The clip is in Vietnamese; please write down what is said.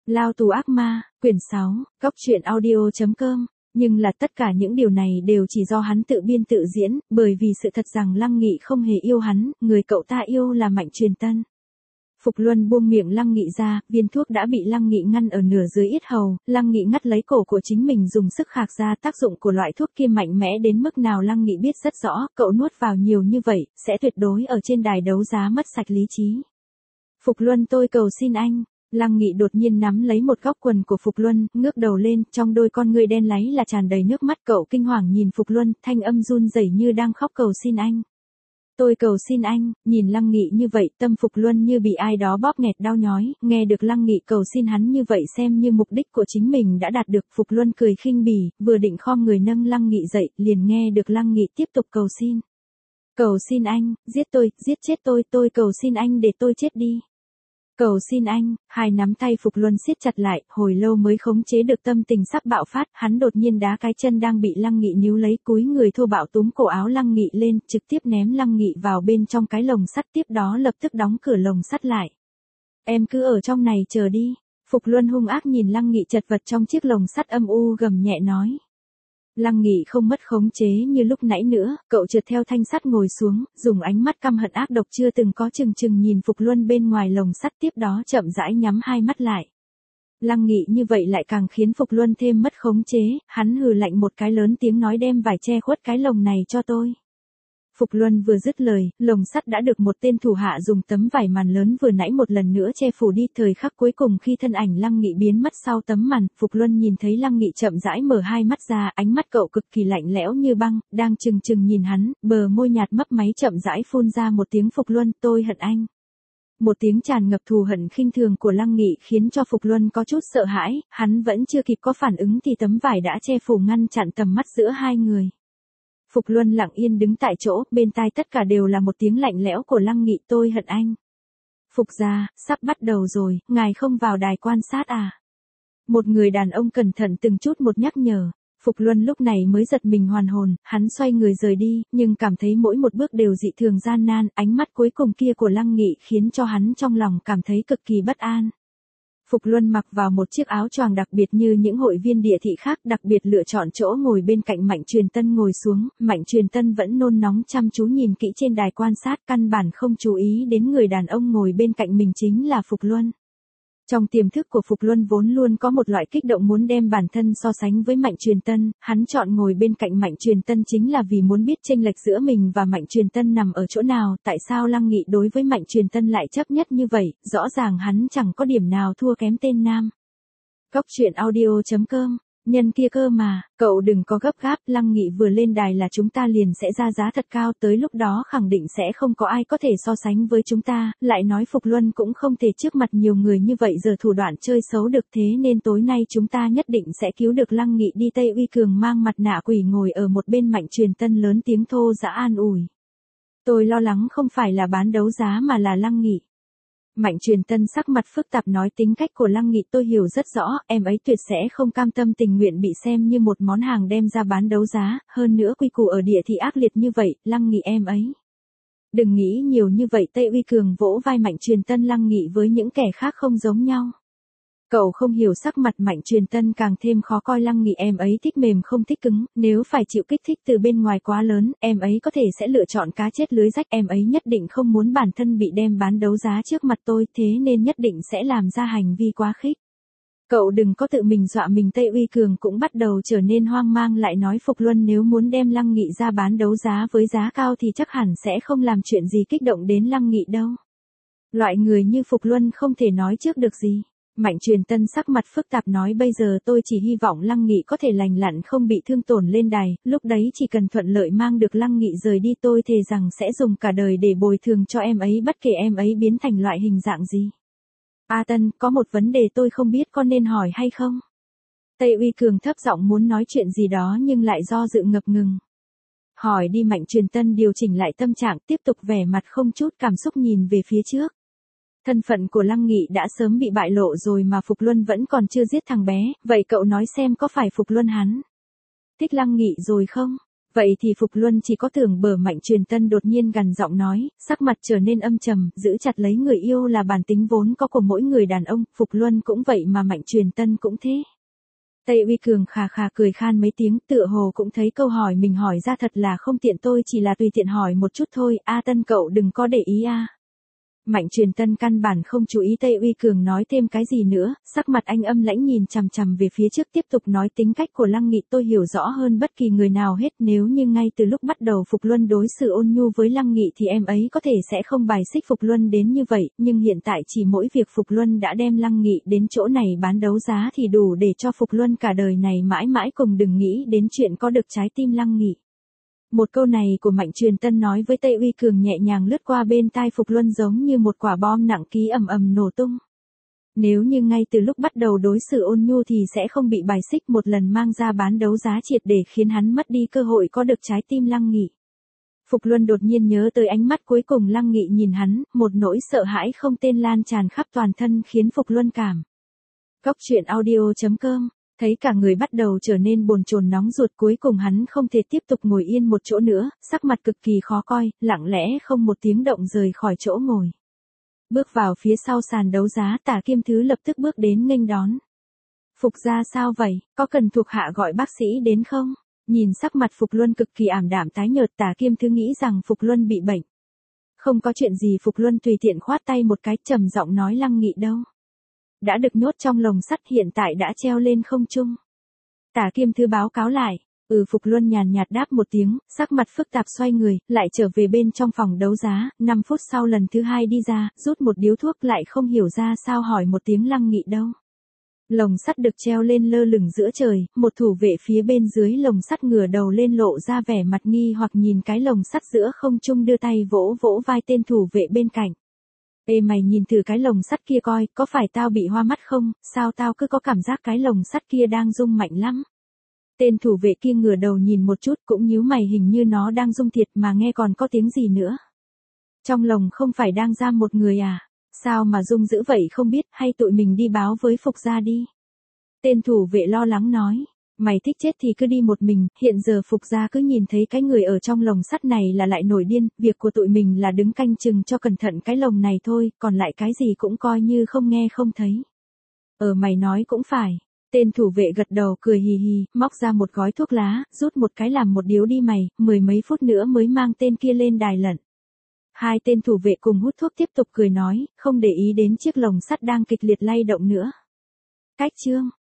Lao tù ác ma, quyển 6, Góc truyện audio.com. Nhưng là tất cả những điều này đều chỉ do hắn tự biên tự diễn, bởi vì sự thật rằng Lăng Nghị không hề yêu hắn, người cậu ta yêu là Mạnh Truyền Tân. Phục Luân buông miệng Lăng Nghị ra, viên thuốc đã bị Lăng Nghị ngăn ở nửa dưới yết hầu, Lăng Nghị ngắt lấy cổ của chính mình dùng sức khạc ra, tác dụng của loại thuốc kia mạnh mẽ đến mức nào Lăng Nghị biết rất rõ, cậu nuốt vào nhiều như vậy, sẽ tuyệt đối ở trên đài đấu giá mất sạch lý trí. Phục Luân, tôi cầu xin anh. Lăng Nghị đột nhiên nắm lấy một góc quần của Phục Luân, ngước đầu lên, trong đôi con ngươi đen láy là tràn đầy nước mắt, cậu kinh hoàng nhìn Phục Luân, thanh âm run rẩy như đang khóc, cầu xin anh. Tôi cầu xin anh. Nhìn Lăng Nghị như vậy, tâm Phục Luân như bị ai đó bóp nghẹt đau nhói, nghe được Lăng Nghị cầu xin hắn như vậy xem như mục đích của chính mình đã đạt được, Phục Luân cười khinh bỉ, vừa định khom người nâng Lăng Nghị dậy, liền nghe được Lăng Nghị tiếp tục cầu xin. Cầu xin anh, giết tôi, giết chết tôi cầu xin anh để tôi chết đi. Cầu xin anh. Hai nắm tay Phục Luân siết chặt lại, hồi lâu mới khống chế được tâm tình sắp bạo phát, hắn đột nhiên đá cái chân đang bị Lăng Nghị níu lấy, cúi người thô bạo túm cổ áo Lăng Nghị lên, trực tiếp ném Lăng Nghị vào bên trong cái lồng sắt, tiếp đó lập tức đóng cửa lồng sắt lại. Em cứ ở trong này chờ đi. Phục Luân hung ác nhìn Lăng Nghị chật vật trong chiếc lồng sắt, âm u gầm nhẹ nói. Lăng Nghị không mất khống chế như lúc nãy nữa, cậu trượt theo thanh sắt ngồi xuống, dùng ánh mắt căm hận ác độc chưa từng có chừng chừng nhìn Phục Luân bên ngoài lồng sắt, tiếp đó chậm rãi nhắm hai mắt lại. Lăng Nghị như vậy lại càng khiến Phục Luân thêm mất khống chế, hắn hừ lạnh một cái lớn tiếng nói, đem vải che khuất cái lồng này cho tôi. Phục Luân vừa dứt lời, lồng sắt đã được một tên thủ hạ dùng tấm vải màn lớn vừa nãy một lần nữa che phủ đi, thời khắc cuối cùng khi thân ảnh Lăng Nghị biến mất sau tấm màn, Phục Luân nhìn thấy Lăng Nghị chậm rãi mở hai mắt ra, ánh mắt cậu cực kỳ lạnh lẽo như băng, đang trừng trừng nhìn hắn, bờ môi nhạt mấp máy chậm rãi phun ra một tiếng, Phục Luân, tôi hận anh. Một tiếng tràn ngập thù hận khinh thường của Lăng Nghị khiến cho Phục Luân có chút sợ hãi, hắn vẫn chưa kịp có phản ứng thì tấm vải đã che phủ ngăn chặn tầm mắt giữa hai người. Phục Luân lặng yên đứng tại chỗ, bên tai tất cả đều là một tiếng lạnh lẽo của Lăng Nghị, tôi hận anh. Phục gia, sắp bắt đầu rồi, ngài không vào đài quan sát à? Một người đàn ông cẩn thận từng chút một nhắc nhở. Phục Luân lúc này mới giật mình hoàn hồn, hắn xoay người rời đi, nhưng cảm thấy mỗi một bước đều dị thường gian nan, ánh mắt cuối cùng kia của Lăng Nghị khiến cho hắn trong lòng cảm thấy cực kỳ bất an. Phục Luân mặc vào một chiếc áo choàng đặc biệt như những hội viên địa thị khác, đặc biệt lựa chọn chỗ ngồi bên cạnh Mạnh Truyền Tân ngồi xuống, Mạnh Truyền Tân vẫn nôn nóng chăm chú nhìn kỹ trên đài quan sát, căn bản không chú ý đến người đàn ông ngồi bên cạnh mình chính là Phục Luân. Trong tiềm thức của Phục Luân vốn luôn có một loại kích động muốn đem bản thân so sánh với Mạnh Truyền Tân, hắn chọn ngồi bên cạnh Mạnh Truyền Tân chính là vì muốn biết chênh lệch giữa mình và Mạnh Truyền Tân nằm ở chỗ nào, tại sao Lăng Nghị đối với Mạnh Truyền Tân lại chấp nhất như vậy, rõ ràng hắn chẳng có điểm nào thua kém tên nam. Góc truyện audio.com. Nhân kia cơ mà, cậu đừng có gấp gáp, Lăng Nghị vừa lên đài là chúng ta liền sẽ ra giá thật cao, tới lúc đó khẳng định sẽ không có ai có thể so sánh với chúng ta, lại nói Phục Luân cũng không thể trước mặt nhiều người như vậy giờ thủ đoạn chơi xấu được, thế nên tối nay chúng ta nhất định sẽ cứu được Lăng Nghị đi. Tây Uy Cường mang mặt nạ quỷ ngồi ở một bên Mạnh Truyền Tân lớn tiếng thô dã an ủi. Tôi lo lắng không phải là bán đấu giá mà là Lăng Nghị. Mạnh Truyền Tân sắc mặt phức tạp nói, tính cách của Lăng Nghị tôi hiểu rất rõ, em ấy tuyệt sẽ không cam tâm tình nguyện bị xem như một món hàng đem ra bán đấu giá, hơn nữa quy củ ở địa thì ác liệt như vậy, Lăng Nghị em ấy. Đừng nghĩ nhiều như vậy. Tây Uy Cường vỗ vai Mạnh Truyền Tân, Lăng Nghị với những kẻ khác không giống nhau. Cậu không hiểu. Sắc mặt Mạnh Truyền Tân càng thêm khó coi, Lăng Nghị em ấy thích mềm không thích cứng, nếu phải chịu kích thích từ bên ngoài quá lớn, em ấy có thể sẽ lựa chọn cá chết lưới rách, em ấy nhất định không muốn bản thân bị đem bán đấu giá trước mặt tôi, thế nên nhất định sẽ làm ra hành vi quá khích. Cậu đừng có tự mình dọa mình. Tây Uy Cường cũng bắt đầu trở nên hoang mang, lại nói Phục Luân nếu muốn đem Lăng Nghị ra bán đấu giá với giá cao thì chắc hẳn sẽ không làm chuyện gì kích động đến Lăng Nghị đâu. Loại người như Phục Luân không thể nói trước được gì. Mạnh Truyền Tân sắc mặt phức tạp nói, bây giờ tôi chỉ hy vọng Lăng Nghị có thể lành lặn không bị thương tổn lên đài, lúc đấy chỉ cần thuận lợi mang được Lăng Nghị rời đi tôi thề rằng sẽ dùng cả đời để bồi thường cho em ấy, bất kể em ấy biến thành loại hình dạng gì. A Tân, có một vấn đề tôi không biết có nên hỏi hay không? Tây Uy Cường thấp giọng muốn nói chuyện gì đó nhưng lại do dự ngập ngừng. Hỏi đi. Mạnh Truyền Tân điều chỉnh lại tâm trạng, tiếp tục vẻ mặt không chút cảm xúc nhìn về phía trước. Thân phận của Lăng Nghị đã sớm bị bại lộ rồi mà Phục Luân vẫn còn chưa giết thằng bé, vậy cậu nói xem có phải Phục Luân hắn thích Lăng Nghị rồi không? Vậy thì Phục Luân chỉ có tưởng bờ. Mạnh Truyền Tân đột nhiên gằn giọng nói, sắc mặt trở nên âm trầm, giữ chặt lấy người yêu là bản tính vốn có của mỗi người đàn ông, Phục Luân cũng vậy mà Mạnh Truyền Tân cũng thế. Tây Uy Cường khà khà cười khan mấy tiếng, tựa hồ cũng thấy câu hỏi mình hỏi ra thật là không tiện, tôi chỉ là tùy tiện hỏi một chút thôi, a Tân cậu đừng có để ý a. Mạnh Truyền Tân căn bản không chú ý Tây Uy Cường nói thêm cái gì nữa, sắc mặt anh âm lãnh nhìn chằm chằm về phía trước tiếp tục nói, tính cách của Lăng Nghị tôi hiểu rõ hơn bất kỳ người nào hết, nếu như ngay từ lúc bắt đầu Phục Luân đối xử ôn nhu với Lăng Nghị thì em ấy có thể sẽ không bài xích Phục Luân đến như vậy, nhưng hiện tại chỉ mỗi việc Phục Luân đã đem Lăng Nghị đến chỗ này bán đấu giá thì đủ để cho Phục Luân cả đời này mãi mãi cùng đừng nghĩ đến chuyện có được trái tim Lăng Nghị. Một câu này của Mạnh Truyền Tân nói với Tây Uy Cường nhẹ nhàng lướt qua bên tai Phục Luân giống như một quả bom nặng ký ầm ầm nổ tung. Nếu như ngay từ lúc bắt đầu đối xử ôn nhu thì sẽ không bị bài xích, một lần mang ra bán đấu giá triệt để khiến hắn mất đi cơ hội có được trái tim Lăng Nghị. Phục Luân đột nhiên nhớ tới ánh mắt cuối cùng Lăng Nghị nhìn hắn, một nỗi sợ hãi không tên lan tràn khắp toàn thân khiến Phục Luân cảm. Góc truyện audio.com. Thấy cả người bắt đầu trở nên bồn chồn nóng ruột, cuối cùng hắn không thể tiếp tục ngồi yên một chỗ nữa, sắc mặt cực kỳ khó coi, lặng lẽ không một tiếng động rời khỏi chỗ ngồi. Bước vào phía sau sàn đấu giá, Tả Kiêm Thứ lập tức bước đến nghênh đón. Phục gia sao vậy, có cần thuộc hạ gọi bác sĩ đến không? Nhìn sắc mặt Phục Luân cực kỳ ảm đạm tái nhợt, Tả Kiêm Thứ nghĩ rằng Phục Luân bị bệnh. Không có chuyện gì, Phục Luân tùy tiện khoát tay một cái, trầm giọng nói, Lăng Nghị đâu? Đã được nhốt trong lồng sắt, hiện tại đã treo lên không trung. Tả Kiêm Thứ báo cáo lại. Phục Luân nhàn nhạt đáp một tiếng, sắc mặt phức tạp xoay người, lại trở về bên trong phòng đấu giá, 5 phút sau lần thứ hai đi ra, rút một điếu thuốc, lại không hiểu ra sao hỏi một tiếng, Lăng Nghị đâu? Lồng sắt được treo lên lơ lửng giữa trời, một thủ vệ phía bên dưới lồng sắt ngửa đầu lên lộ ra vẻ mặt nghi hoặc nhìn cái lồng sắt giữa không trung, đưa tay vỗ vỗ vai tên thủ vệ bên cạnh. Ê mày, nhìn thử cái lồng sắt kia coi, có phải tao bị hoa mắt không, sao tao cứ có cảm giác cái lồng sắt kia đang rung mạnh lắm. Tên thủ vệ kia ngửa đầu nhìn một chút cũng nhíu mày, hình như nó đang rung thiệt mà, nghe còn có tiếng gì nữa. Trong lồng không phải đang giam một người à, sao mà rung dữ vậy không biết, hay tụi mình đi báo với Phục gia đi. Tên thủ vệ lo lắng nói. Mày thích chết thì cứ đi một mình, hiện giờ Phục gia cứ nhìn thấy cái người ở trong lồng sắt này là lại nổi điên, việc của tụi mình là đứng canh chừng cho cẩn thận cái lồng này thôi, còn lại cái gì cũng coi như không nghe không thấy. Mày nói cũng phải. Tên thủ vệ gật đầu cười hì hì, móc ra một gói thuốc lá, rút một cái làm một điếu đi mày, 10 mấy phút nữa mới mang tên kia lên đài lận. Hai tên thủ vệ cùng hút thuốc tiếp tục cười nói, không để ý đến chiếc lồng sắt đang kịch liệt lay động nữa. Cách chương